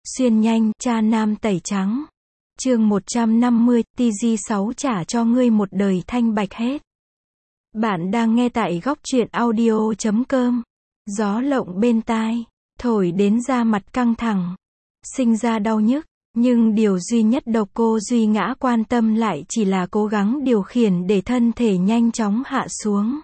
Xuyên nhanh, cha nam tẩy trắng. Chương 150, TG6 trả cho ngươi một đời thanh bạch hết. Bạn đang nghe tại góc truyện audio.com. Gió lộng bên tai, thổi đến da mặt căng thẳng, sinh ra đau nhức, nhưng điều duy nhất Độc Cô Duy Ngã quan tâm lại chỉ là cố gắng điều khiển để thân thể nhanh chóng hạ xuống,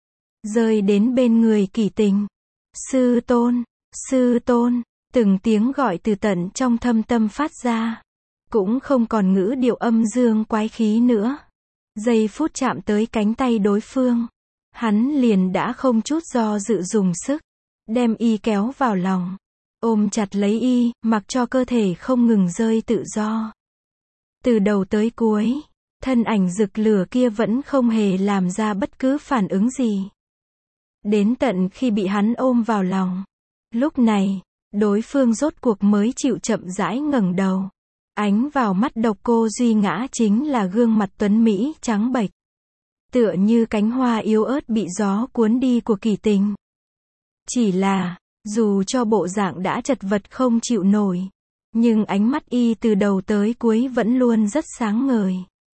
rơi đến bên người Kỷ Tình. Sư tôn, sư tôn, từng tiếng gọi từ tận trong thâm tâm phát ra, cũng không còn ngữ điệu âm dương quái khí nữa. Giây phút chạm tới cánh tay đối phương, hắn liền đã không chút do dự dùng sức, đem y kéo vào lòng, ôm chặt lấy y, mặc cho cơ thể không ngừng rơi tự do. Từ đầu tới cuối, thân ảnh rực lửa kia vẫn không hề làm ra bất cứ phản ứng gì. Đến tận khi bị hắn ôm vào lòng, lúc này, đối phương rốt cuộc mới chịu chậm rãi ngẩng đầu. Ánh vào mắt Độc Cô Duy Ngã chính là gương mặt tuấn mỹ trắng bệch, tựa như cánh hoa yếu ớt bị gió cuốn đi của Kỷ Tình. Chỉ là, dù cho bộ dạng đã chật vật không chịu nổi, nhưng ánh mắt y từ đầu tới cuối vẫn luôn rất sáng ngời.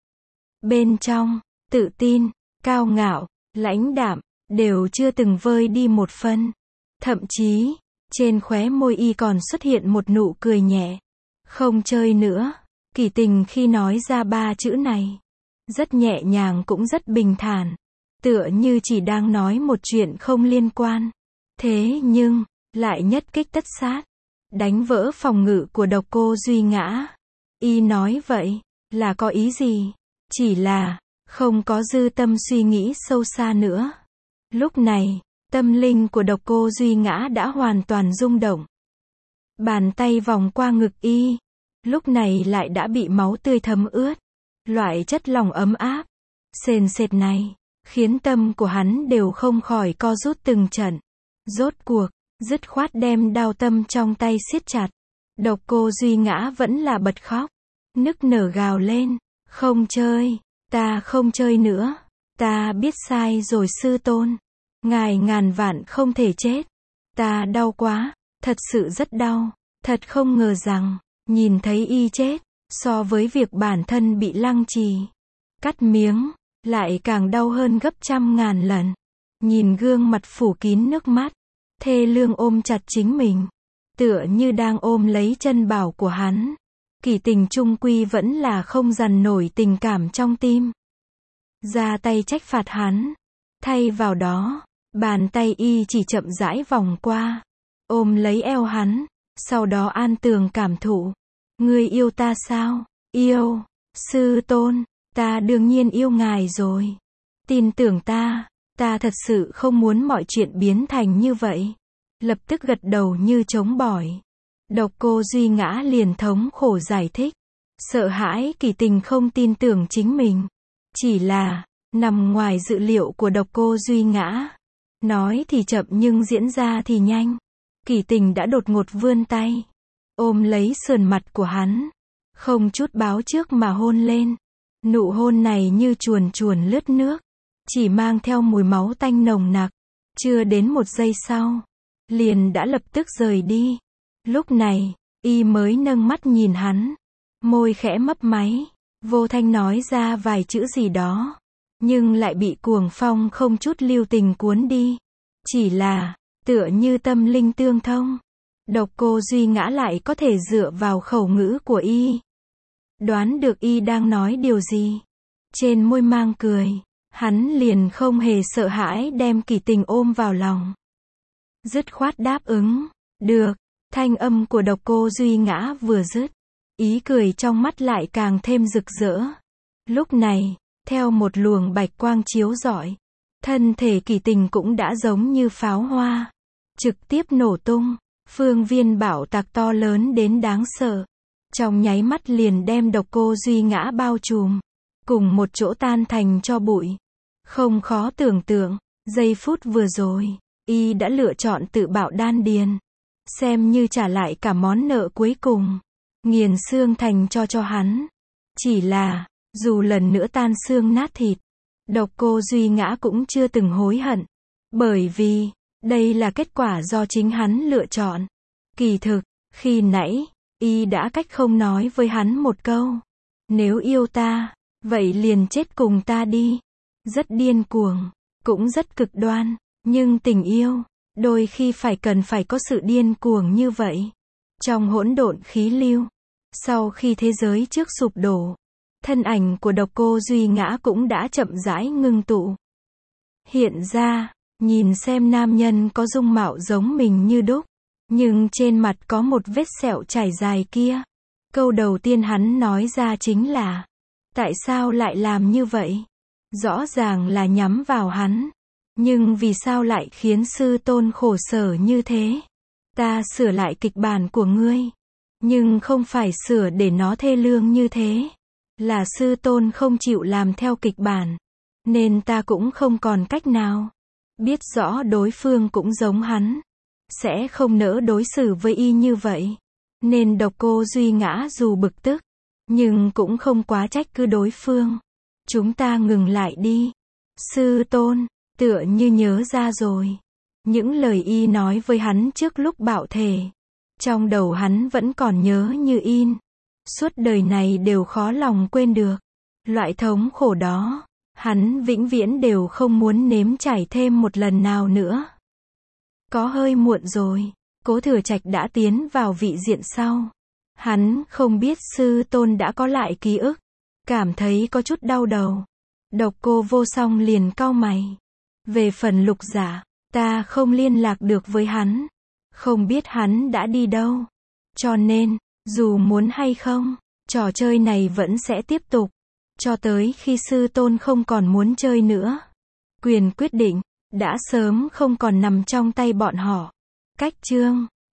Bên trong, tự tin, cao ngạo, lãnh đạm, đều chưa từng vơi đi một phân. Thậm chí, trên khóe môi y còn xuất hiện một nụ cười nhẹ. Không chơi nữa. Kỷ Tình khi nói ra ba chữ này, rất nhẹ nhàng cũng rất bình thản, tựa như chỉ đang nói một chuyện không liên quan. Thế nhưng, lại nhất kích tất sát, đánh vỡ phòng ngự của Độc Cô Duy Ngã. Y nói vậy, là có ý gì? Chỉ là, không có dư tâm suy nghĩ sâu xa nữa. Lúc này, tâm linh của Độc Cô Duy Ngã đã hoàn toàn rung động. Bàn tay vòng qua ngực y, lúc này lại đã bị máu tươi thấm ướt. Loại chất lỏng ấm áp, sền sệt này, khiến tâm của hắn đều không khỏi co rút từng trận. Rốt cuộc, dứt khoát đem đao tâm trong tay siết chặt. Độc Cô Duy Ngã vẫn là bật khóc, nức nở gào lên, không chơi, ta không chơi nữa, ta biết sai rồi sư tôn. Ngài ngàn vạn không thể chết, ta đau quá, thật sự rất đau, thật không ngờ rằng, nhìn thấy y chết, so với việc bản thân bị lăng trì, cắt miếng, lại càng đau hơn gấp trăm ngàn lần. Nhìn gương mặt phủ kín nước mắt, thê lương ôm chặt chính mình, tựa như đang ôm lấy chân bảo của hắn. Kỷ Tình chung quy vẫn là không dằn nổi tình cảm trong tim, ra tay trách phạt hắn. Thay vào đó, bàn tay y chỉ chậm rãi vòng qua, ôm lấy eo hắn, sau đó an tường cảm thụ. Ngươi yêu ta sao? Yêu, sư tôn, ta đương nhiên yêu ngài rồi. Tin tưởng ta thật sự không muốn mọi chuyện biến thành như vậy. Lập tức gật đầu như trống bỏi. Độc Cô Duy Ngã liền thống khổ giải thích, sợ hãi Kỷ Tình không tin tưởng chính mình. Chỉ là, nằm ngoài dự liệu của Độc Cô Duy Ngã. Nói thì chậm nhưng diễn ra thì nhanh. Kỷ Tình đã đột ngột vươn tay, ôm lấy sườn mặt của hắn, không chút báo trước mà hôn lên. Nụ hôn này như chuồn chuồn lướt nước, chỉ mang theo mùi máu tanh nồng nặc. Chưa đến một giây sau, liền đã lập tức rời đi. Lúc này, y mới nâng mắt nhìn hắn, môi khẽ mấp máy, vô thanh nói ra vài chữ gì đó, nhưng lại bị cuồng phong không chút lưu tình cuốn đi. Chỉ là, tựa như tâm linh tương thông, Độc Cô Duy Ngã lại có thể dựa vào khẩu ngữ của y, đoán được y đang nói điều gì. Trên môi mang cười, hắn liền không hề sợ hãi đem Kỷ Tình ôm vào lòng. Dứt khoát đáp ứng, được. Thanh âm của Độc Cô Duy Ngã vừa dứt, ý cười trong mắt lại càng thêm rực rỡ. Lúc này, theo một luồng bạch quang chiếu rọi, thân thể Kỷ Tình cũng đã giống như pháo hoa, trực tiếp nổ tung. Phương viên bảo tạc to lớn đến đáng sợ, trong nháy mắt liền đem Độc Cô Duy Ngã bao trùm, cùng một chỗ tan thành tro bụi. Không khó tưởng tượng, giây phút vừa rồi, y đã lựa chọn tự bạo đan điền, xem như trả lại cả món nợ cuối cùng, nghiền xương thành tro cho hắn. Chỉ là, dù lần nữa tan xương nát thịt, Độc Cô Duy Ngã cũng chưa từng hối hận, bởi vì đây là kết quả do chính hắn lựa chọn. Kỳ thực, khi nãy, Y đã cách không nói với hắn một câu. Nếu yêu ta, vậy liền chết cùng ta đi. Rất điên cuồng, cũng rất cực đoan, nhưng tình yêu, đôi khi cần phải có sự điên cuồng như vậy. Trong hỗn độn khí lưu, sau khi thế giới trước sụp đổ, thân ảnh của Độc Cô Duy Ngã cũng đã chậm rãi ngưng tụ. Hiện ra, nhìn xem nam nhân có dung mạo giống mình như đúc, nhưng trên mặt có một vết sẹo trải dài kia. Câu đầu tiên hắn nói ra chính là, tại sao lại làm như vậy? Rõ ràng là nhắm vào hắn, nhưng vì sao lại khiến sư tôn khổ sở như thế? Ta sửa lại kịch bản của ngươi, nhưng không phải sửa để nó thê lương như thế. Là sư tôn không chịu làm theo kịch bản, nên ta cũng không còn cách nào. Biết rõ đối phương cũng giống hắn, sẽ không nỡ đối xử với y như vậy. Nên Độc Cô Duy Ngã dù bực tức, nhưng cũng không quá trách cứ đối phương. Chúng ta ngừng lại đi. Sư tôn, tựa như nhớ ra rồi. Những lời y nói với hắn trước lúc bạo thể. Trong đầu hắn vẫn còn nhớ như in. Suốt đời này đều khó lòng quên được. Loại thống khổ đó, hắn vĩnh viễn đều không muốn nếm trải thêm một lần nào nữa. Có hơi muộn rồi. Cố Thừa Trạch đã tiến vào vị diện sau. Hắn không biết sư tôn đã có lại ký ức. Cảm thấy có chút đau đầu. Độc Cô Vô Song liền cau mày. Về phần Lục Giả, ta không liên lạc được với hắn. Không biết hắn đã đi đâu. Cho nên, dù muốn hay không, trò chơi này vẫn sẽ tiếp tục. Cho tới khi sư tôn không còn muốn chơi nữa. Quyền quyết định, đã sớm không còn nằm trong tay bọn họ. Cách chương